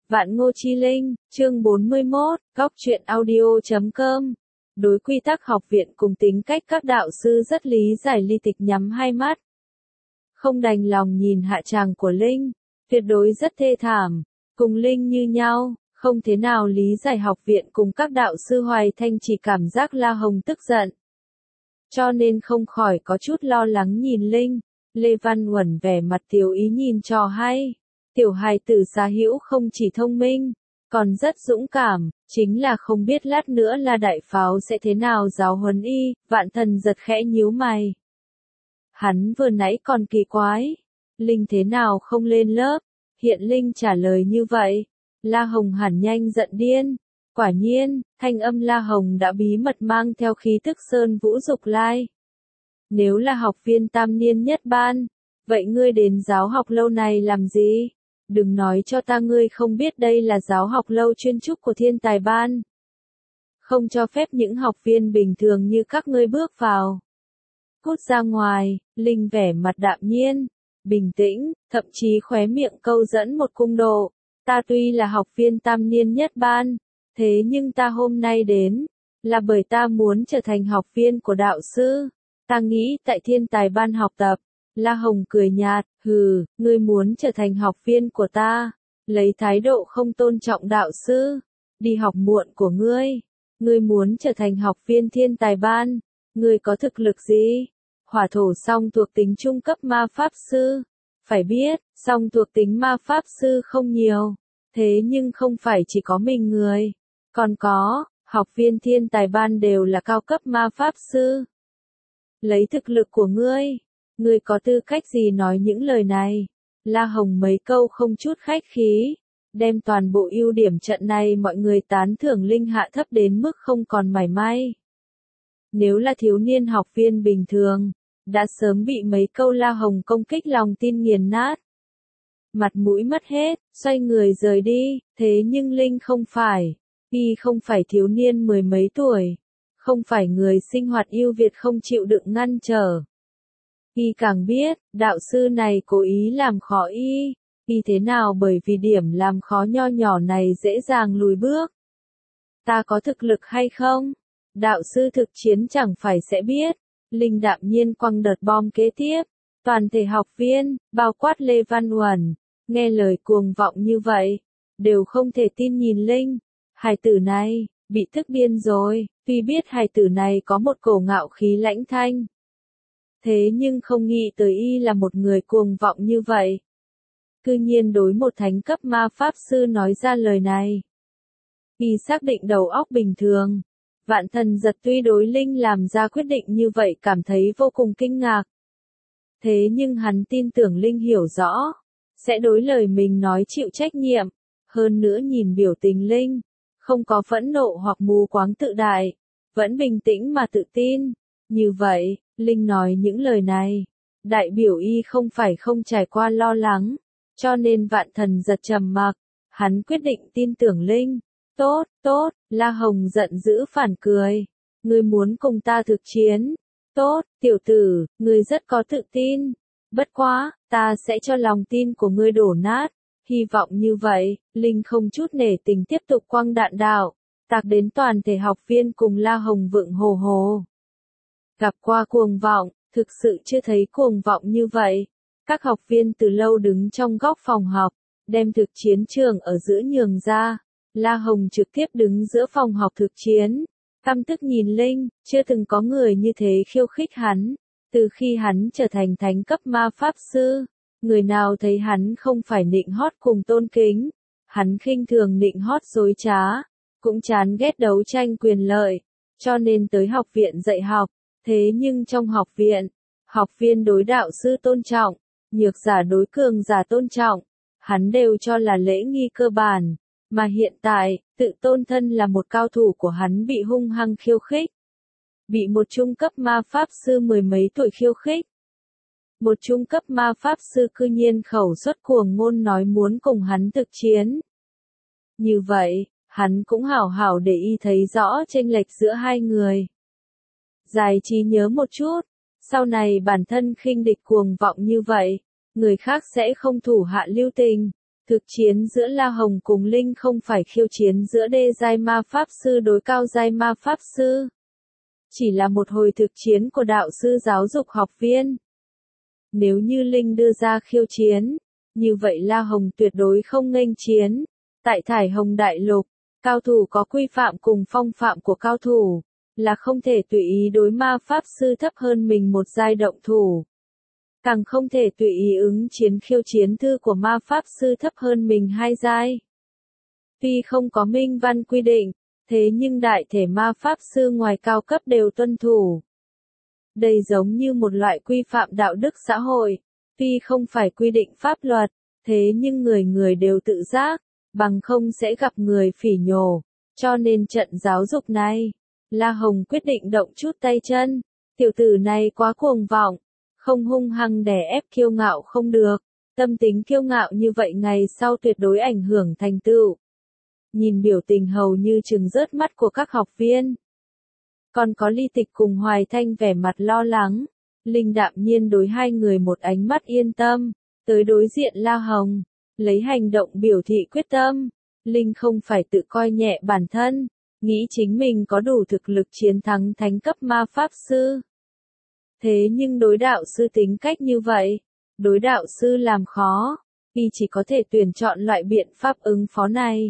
Vạn Ngô Chi Linh, chương 41, góc truyện audio.com. Đối quy tắc học viện cùng tính cách các đạo sư rất lý giải. Ly Tịch nhắm hai mắt, không đành lòng nhìn hạ tràng của Linh, tuyệt đối rất thê thảm, cùng Linh như nhau, không thế nào lý giải học viện cùng các đạo sư. Hoài Thanh chỉ cảm giác La Hồng tức giận, cho nên không khỏi có chút lo lắng nhìn Linh. Lê Văn Uẩn vẻ mặt tiểu ý nhìn trò hay. Tiểu hài tử Giá Hữu không chỉ thông minh, còn rất dũng cảm, chính là không biết lát nữa La Đại Pháo sẽ thế nào giáo huấn y. Vạn Thần giật khẽ nhíu mày. Hắn vừa nãy còn kỳ quái, Linh thế nào không lên lớp, hiện Linh trả lời như vậy. La Hồng hẳn nhanh giận điên. Quả nhiên, thanh âm La Hồng đã bí mật mang theo khí tức sơn vũ dục lai. Nếu là học viên tam niên nhất ban, vậy ngươi đến giáo học lâu này làm gì? Đừng nói cho ta ngươi không biết đây là giáo học lâu chuyên trúc của thiên tài ban. Không cho phép những học viên bình thường như các ngươi bước vào. Cút ra ngoài. Linh vẻ mặt đạm nhiên, bình tĩnh, thậm chí khóe miệng câu dẫn một cung độ. Ta tuy là học viên tam niên nhất ban, thế nhưng ta hôm nay đến, là bởi ta muốn trở thành học viên của đạo sư. Ta nghĩ tại thiên tài ban học tập. La Hồng cười nhạt, hừ, ngươi muốn trở thành học viên của ta, lấy thái độ không tôn trọng đạo sư, đi học muộn của ngươi. Ngươi muốn trở thành học viên thiên tài ban, ngươi có thực lực gì? Hỏa thổ song thuộc tính trung cấp ma pháp sư. Phải biết, song thuộc tính ma pháp sư không nhiều, thế nhưng không phải chỉ có mình người, còn có, học viên thiên tài ban đều là cao cấp ma pháp sư. Lấy thực lực của ngươi có tư cách gì nói những lời này? La Hồng mấy câu không chút khách khí, đem toàn bộ ưu điểm trận này mọi người tán thưởng Linh hạ thấp đến mức không còn mảy may. Nếu là thiếu niên học viên bình thường, đã sớm bị mấy câu La Hồng công kích lòng tin nghiền nát. Mặt mũi mất hết, xoay người rời đi, thế nhưng Linh không phải. Y không phải thiếu niên mười mấy tuổi, không phải người sinh hoạt ưu việt không chịu đựng ngăn trở. Y càng biết, đạo sư này cố ý làm khó y. Y thế nào bởi vì điểm làm khó nho nhỏ này dễ dàng lùi bước. Ta có thực lực hay không? Đạo sư thực chiến chẳng phải sẽ biết. Linh đạm nhiên quăng đợt bom kế tiếp. Toàn thể học viên, bao quát Lê Văn Uẩn, nghe lời cuồng vọng như vậy, đều không thể tin nhìn Linh. Hài tử này, bị tức điên rồi. Tuy biết hài tử này có một cổ ngạo khí lãnh thanh, thế nhưng không nghĩ tới y là một người cuồng vọng như vậy. Cư nhiên đối một thánh cấp ma pháp sư nói ra lời này. Y xác định đầu óc bình thường. Vạn Thần giật tuy đối Linh làm ra quyết định như vậy cảm thấy vô cùng kinh ngạc. Thế nhưng hắn tin tưởng Linh hiểu rõ, sẽ đối lời mình nói chịu trách nhiệm. Hơn nữa nhìn biểu tình Linh, không có phẫn nộ hoặc mù quáng tự đại, vẫn bình tĩnh mà tự tin. Như vậy, Linh nói những lời này, đại biểu y không phải không trải qua lo lắng, cho nên Vạn Thần giật trầm mặc, hắn quyết định tin tưởng Linh. Tốt, tốt, La Hồng giận dữ phản cười, ngươi muốn cùng ta thực chiến? Tốt, tiểu tử, ngươi rất có tự tin, bất quá, ta sẽ cho lòng tin của ngươi đổ nát. Hy vọng như vậy, Linh không chút nể tình tiếp tục quăng đạn đạo, tạc đến toàn thể học viên cùng La Hồng vượng hồ hồ. Gặp qua cuồng vọng, thực sự chưa thấy cuồng vọng như vậy. Các học viên từ lâu đứng trong góc phòng học, đem thực chiến trường ở giữa nhường ra. La Hồng trực tiếp đứng giữa phòng học thực chiến, căm tức nhìn Linh, chưa từng có người như thế khiêu khích hắn. Từ khi hắn trở thành thánh cấp ma pháp sư, người nào thấy hắn không phải nịnh hót cùng tôn kính, hắn khinh thường nịnh hót dối trá, cũng chán ghét đấu tranh quyền lợi, cho nên tới học viện dạy học. Thế nhưng trong học viện, học viên đối đạo sư tôn trọng, nhược giả đối cường giả tôn trọng, hắn đều cho là lễ nghi cơ bản, mà hiện tại, tự tôn thân là một cao thủ của hắn bị hung hăng khiêu khích. Bị một trung cấp ma pháp sư mười mấy tuổi khiêu khích. Một trung cấp ma pháp sư cư nhiên khẩu xuất cuồng ngôn nói muốn cùng hắn thực chiến. Như vậy, hắn cũng hảo hảo để y thấy rõ chênh lệch giữa hai người. Giải trí nhớ một chút, sau này bản thân khinh địch cuồng vọng như vậy, người khác sẽ không thủ hạ lưu tình. Thực chiến giữa La Hồng cùng Linh không phải khiêu chiến giữa đê giai ma pháp sư đối cao giai ma pháp sư. Chỉ là một hồi thực chiến của đạo sư giáo dục học viên. Nếu như Linh đưa ra khiêu chiến, như vậy La Hồng tuyệt đối không nghênh chiến. Tại Thải Hồng Đại Lục, cao thủ có quy phạm cùng phong phạm của cao thủ, là không thể tùy ý đối ma pháp sư thấp hơn mình một giai động thủ. Càng không thể tùy ý ứng chiến khiêu chiến thư của ma pháp sư thấp hơn mình hai giai. Tuy không có minh văn quy định, thế nhưng đại thể ma pháp sư ngoài cao cấp đều tuân thủ. Đây giống như một loại quy phạm đạo đức xã hội, tuy không phải quy định pháp luật, thế nhưng người người đều tự giác, bằng không sẽ gặp người phỉ nhổ. Cho nên trận giáo dục này, La Hồng quyết định động chút tay chân. Tiểu tử này quá cuồng vọng, không hung hăng đè ép kiêu ngạo không được. Tâm tính kiêu ngạo như vậy ngày sau tuyệt đối ảnh hưởng thành tựu. Nhìn biểu tình hầu như trừng rớt mắt của các học viên. Còn có Ly Tịch cùng Hoài Thanh vẻ mặt lo lắng. Linh đạm nhiên đối hai người một ánh mắt yên tâm, tới đối diện La Hồng, lấy hành động biểu thị quyết tâm. Linh không phải tự coi nhẹ bản thân, nghĩ chính mình có đủ thực lực chiến thắng thánh cấp ma pháp sư. Thế nhưng đối đạo sư tính cách như vậy, đối đạo sư làm khó, y chỉ có thể tuyển chọn loại biện pháp ứng phó này.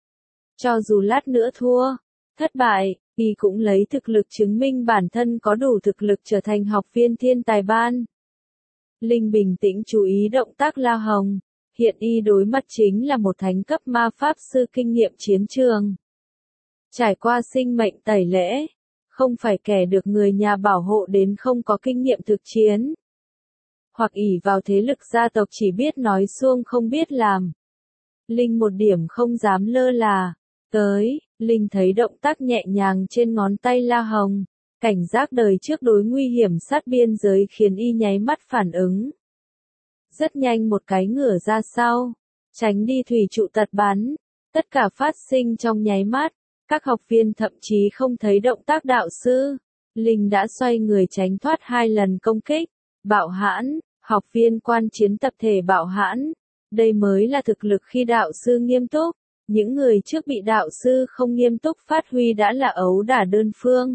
Cho dù lát nữa thua, thất bại, y cũng lấy thực lực chứng minh bản thân có đủ thực lực trở thành học viên thiên tài ban. Linh bình tĩnh chú ý động tác La Hồng, hiện y đối mặt chính là một thánh cấp ma pháp sư kinh nghiệm chiến trường. Trải qua sinh mệnh tẩy lễ, không phải kẻ được người nhà bảo hộ đến không có kinh nghiệm thực chiến. Hoặc ỷ vào thế lực gia tộc chỉ biết nói suông không biết làm. Linh một điểm không dám lơ là. Tới, Linh thấy động tác nhẹ nhàng trên ngón tay La Hồng, cảnh giác đời trước đối nguy hiểm sát biên giới khiến y nháy mắt phản ứng. Rất nhanh một cái ngửa ra sau, tránh đi thủy trụ tật bắn, tất cả phát sinh trong nháy mắt, các học viên thậm chí không thấy động tác đạo sư. Linh đã xoay người tránh thoát 2 lần công kích, bạo hãn, học viên quan chiến tập thể bạo hãn, đây mới là thực lực khi đạo sư nghiêm túc. Những người trước bị đạo sư không nghiêm túc phát huy đã là ấu đả đơn phương.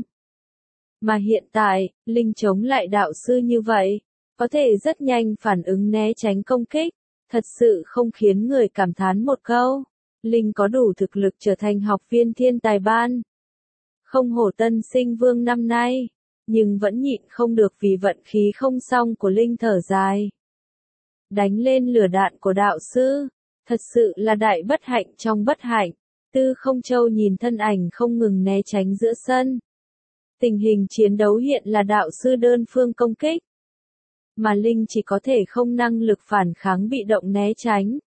Mà hiện tại, Linh chống lại đạo sư như vậy, có thể rất nhanh phản ứng né tránh công kích, thật sự không khiến người cảm thán một câu. Linh có đủ thực lực trở thành học viên thiên tài ban. Không hổ tân sinh vương năm nay, nhưng vẫn nhịn không được vì vận khí không xong của Linh thở dài. Đánh lên lửa đạn của đạo sư. Thật sự là đại bất hạnh trong bất hạnh. Tư Không Châu nhìn thân ảnh không ngừng né tránh giữa sân. Tình hình chiến đấu hiện là đạo sư đơn phương công kích. Mà Linh chỉ có thể không năng lực phản kháng bị động né tránh.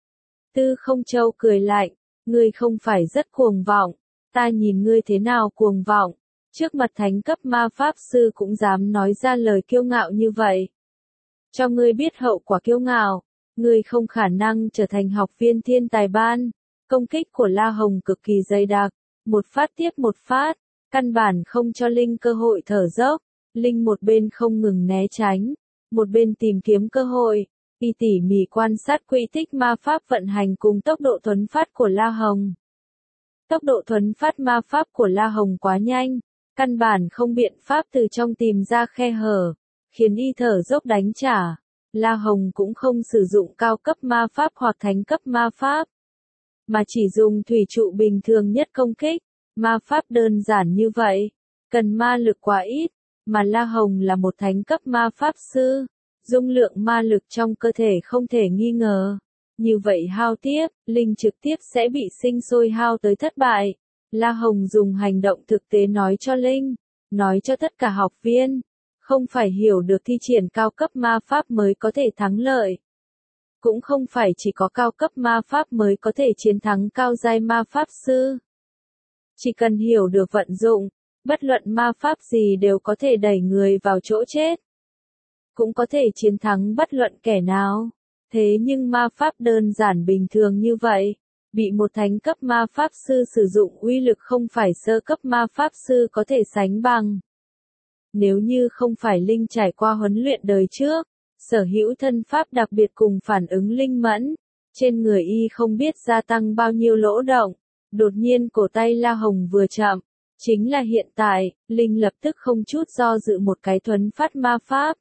Tư Không Châu cười lạnh, ngươi không phải rất cuồng vọng, ta nhìn ngươi thế nào cuồng vọng, trước mặt thánh cấp ma pháp sư cũng dám nói ra lời kiêu ngạo như vậy. Cho ngươi biết hậu quả kiêu ngạo. Ngươi không khả năng trở thành học viên thiên tài ban. Công kích của La Hồng cực kỳ dày đặc, một phát tiếp một phát, căn bản không cho Linh cơ hội thở dốc. Linh một bên không ngừng né tránh, một bên tìm kiếm cơ hội, y tỉ mỉ quan sát quỹ tích ma pháp vận hành cùng tốc độ thuấn phát của La Hồng. Tốc độ thuấn phát ma pháp của La Hồng quá nhanh, căn bản không biện pháp từ trong tìm ra khe hở, khiến y thở dốc đánh trả. La Hồng cũng không sử dụng cao cấp ma pháp hoặc thánh cấp ma pháp, mà chỉ dùng thủy trụ bình thường nhất công kích. Ma pháp đơn giản như vậy, cần ma lực quá ít, mà La Hồng là một thánh cấp ma pháp sư, dung lượng ma lực trong cơ thể không thể nghi ngờ. Như vậy hao tiếp, Linh trực tiếp sẽ bị sinh sôi hao tới thất bại. La Hồng dùng hành động thực tế nói cho Linh, nói cho tất cả học viên. Không phải hiểu được thi triển cao cấp ma pháp mới có thể thắng lợi. Cũng không phải chỉ có cao cấp ma pháp mới có thể chiến thắng cao giai ma pháp sư. Chỉ cần hiểu được vận dụng, bất luận ma pháp gì đều có thể đẩy người vào chỗ chết. Cũng có thể chiến thắng bất luận kẻ nào. Thế nhưng ma pháp đơn giản bình thường như vậy, bị một thánh cấp ma pháp sư sử dụng uy lực không phải sơ cấp ma pháp sư có thể sánh bằng. Nếu như không phải Linh trải qua huấn luyện đời trước, sở hữu thân pháp đặc biệt cùng phản ứng linh mẫn, Trên người y không biết gia tăng bao nhiêu lỗ động. Đột nhiên cổ tay La Hồng vừa chạm. Chính là hiện tại, Linh lập tức không chút do dự một cái thuấn phát ma pháp.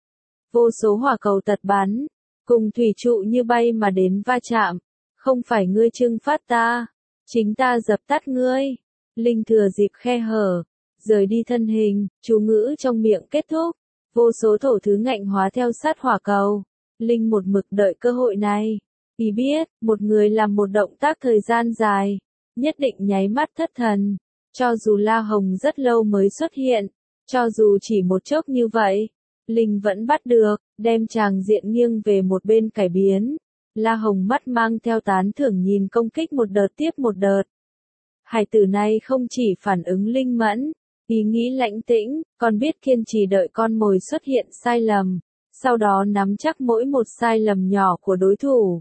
Vô số hỏa cầu tật bắn, cùng thủy trụ như bay mà đến va chạm. Không phải ngươi trừng phát ta, chính ta dập tắt ngươi. Linh thừa dịp khe hở, rời đi thân hình, chú ngữ trong miệng kết thúc. Vô số thổ thứ ngạnh hóa theo sát hỏa cầu. Linh một mực đợi cơ hội này. Y biết, một người làm một động tác thời gian dài, nhất định nháy mắt thất thần. Cho dù La Hồng rất lâu mới xuất hiện, cho dù chỉ một chốc như vậy, Linh vẫn bắt được, đem tràng diện nghiêng về một bên cải biến. La Hồng mắt mang theo tán thưởng nhìn công kích một đợt tiếp một đợt. Hải tử này không chỉ phản ứng linh mẫn, ý nghĩ lãnh tĩnh, còn biết kiên trì đợi con mồi xuất hiện sai lầm, sau đó nắm chắc mỗi một sai lầm nhỏ của đối thủ.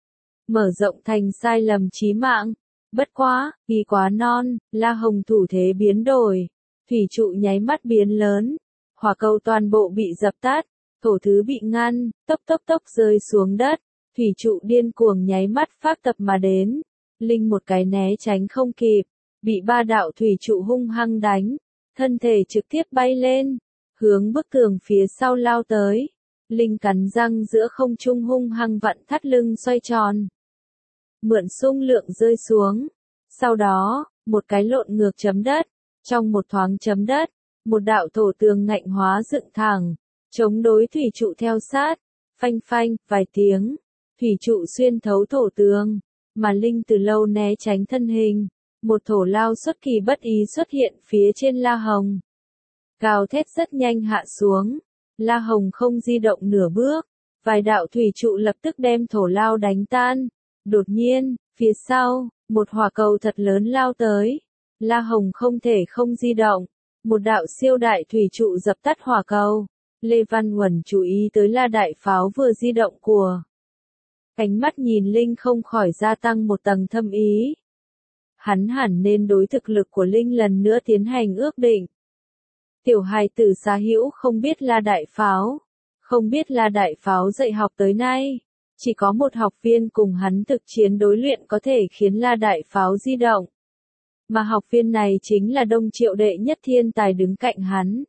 Mở rộng thành sai lầm chí mạng. Bất quá, vì quá non, La Hồng thủ thế biến đổi. Thủy trụ nháy mắt biến lớn. Hỏa cầu toàn bộ bị dập tắt. Thổ thứ bị ngăn, tốc rơi xuống đất. Thủy trụ điên cuồng nháy mắt phát tập mà đến. Linh một cái né tránh không kịp. Bị ba đạo thủy trụ hung hăng đánh. Thân thể trực tiếp bay lên. Hướng bức tường phía sau lao tới. Linh cắn răng giữa không trung hung hăng vặn thắt lưng xoay tròn. Mượn xung lượng rơi xuống. Sau đó, một cái lộn ngược chấm đất. Trong một thoáng chấm đất, một đạo thổ tường ngạnh hóa dựng thẳng. Chống đối thủy trụ theo sát. Phanh phanh, vài tiếng. Thủy trụ xuyên thấu thổ tường. Mà Linh từ lâu né tránh thân hình. Một thổ lao xuất kỳ bất ý xuất hiện phía trên La Hồng. Gào thét rất nhanh hạ xuống. La Hồng không di động nửa bước. Vài đạo thủy trụ lập tức đem thổ lao đánh tan. Đột nhiên, phía sau, một hỏa cầu thật lớn lao tới. La Hồng không thể không di động. Một đạo siêu đại thủy trụ dập tắt hỏa cầu. Lê Văn Huẩn chú ý tới La đại pháo vừa di động của. Ánh mắt nhìn Linh không khỏi gia tăng một tầng thâm ý. Hắn hẳn nên đối thực lực của Linh lần nữa tiến hành ước định. Tiểu hài tử Xá Hữu không biết La đại pháo. Không biết La đại pháo dạy học tới nay. Chỉ có một học viên cùng hắn thực chiến đối luyện có thể khiến La đại pháo di động. Mà học viên này chính là Đông Triệu đệ nhất thiên tài đứng cạnh hắn.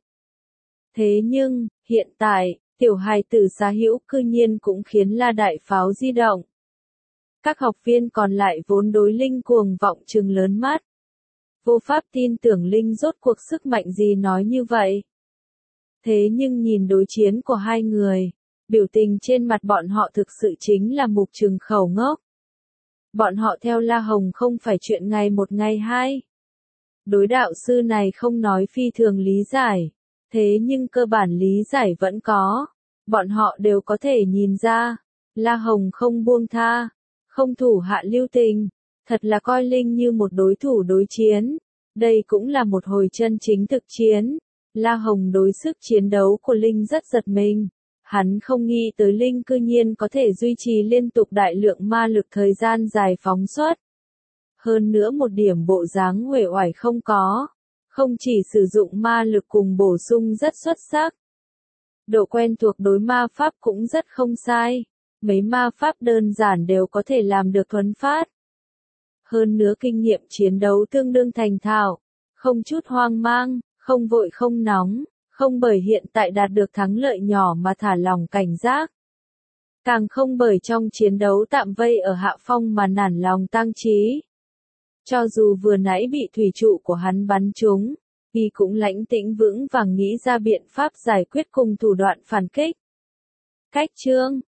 Thế nhưng, hiện tại, tiểu hài tử Xá Hữu cư nhiên cũng khiến La đại pháo di động. Các học viên còn lại vốn đối Linh cuồng vọng trừng lớn mắt. Vô pháp tin tưởng Linh rốt cuộc sức mạnh gì nói như vậy. Thế nhưng nhìn đối chiến của hai người, biểu tình trên mặt bọn họ thực sự chính là mục trừng khẩu ngốc. Bọn họ theo La Hồng không phải chuyện ngày một ngày hai. Đối đạo sư này không nói phi thường lý giải, thế nhưng cơ bản lý giải vẫn có. Bọn họ đều có thể nhìn ra, La Hồng không buông tha, không thủ hạ lưu tình, thật là coi Linh như một đối thủ đối chiến. Đây cũng là một hồi chân chính thực chiến. La Hồng đối sức chiến đấu của Linh rất giật mình. Hắn không nghĩ tới Linh cư nhiên có thể duy trì liên tục đại lượng ma lực thời gian dài phóng xuất. Hơn nữa một điểm bộ dáng uể oải không có. Không chỉ sử dụng ma lực cùng bổ sung rất xuất sắc. Độ quen thuộc đối ma pháp cũng rất không sai. Mấy ma pháp đơn giản đều có thể làm được thuấn phát. Hơn nữa kinh nghiệm chiến đấu tương đương thành thạo. Không chút hoang mang, không vội không nóng. Không bởi hiện tại đạt được thắng lợi nhỏ mà thả lòng cảnh giác. Càng không bởi trong chiến đấu tạm vây ở hạ phong mà nản lòng tang trí. Cho dù vừa nãy bị thủy trụ của hắn bắn trúng, y cũng lãnh tĩnh vững vàng nghĩ ra biện pháp giải quyết cùng thủ đoạn phản kích. Cách chương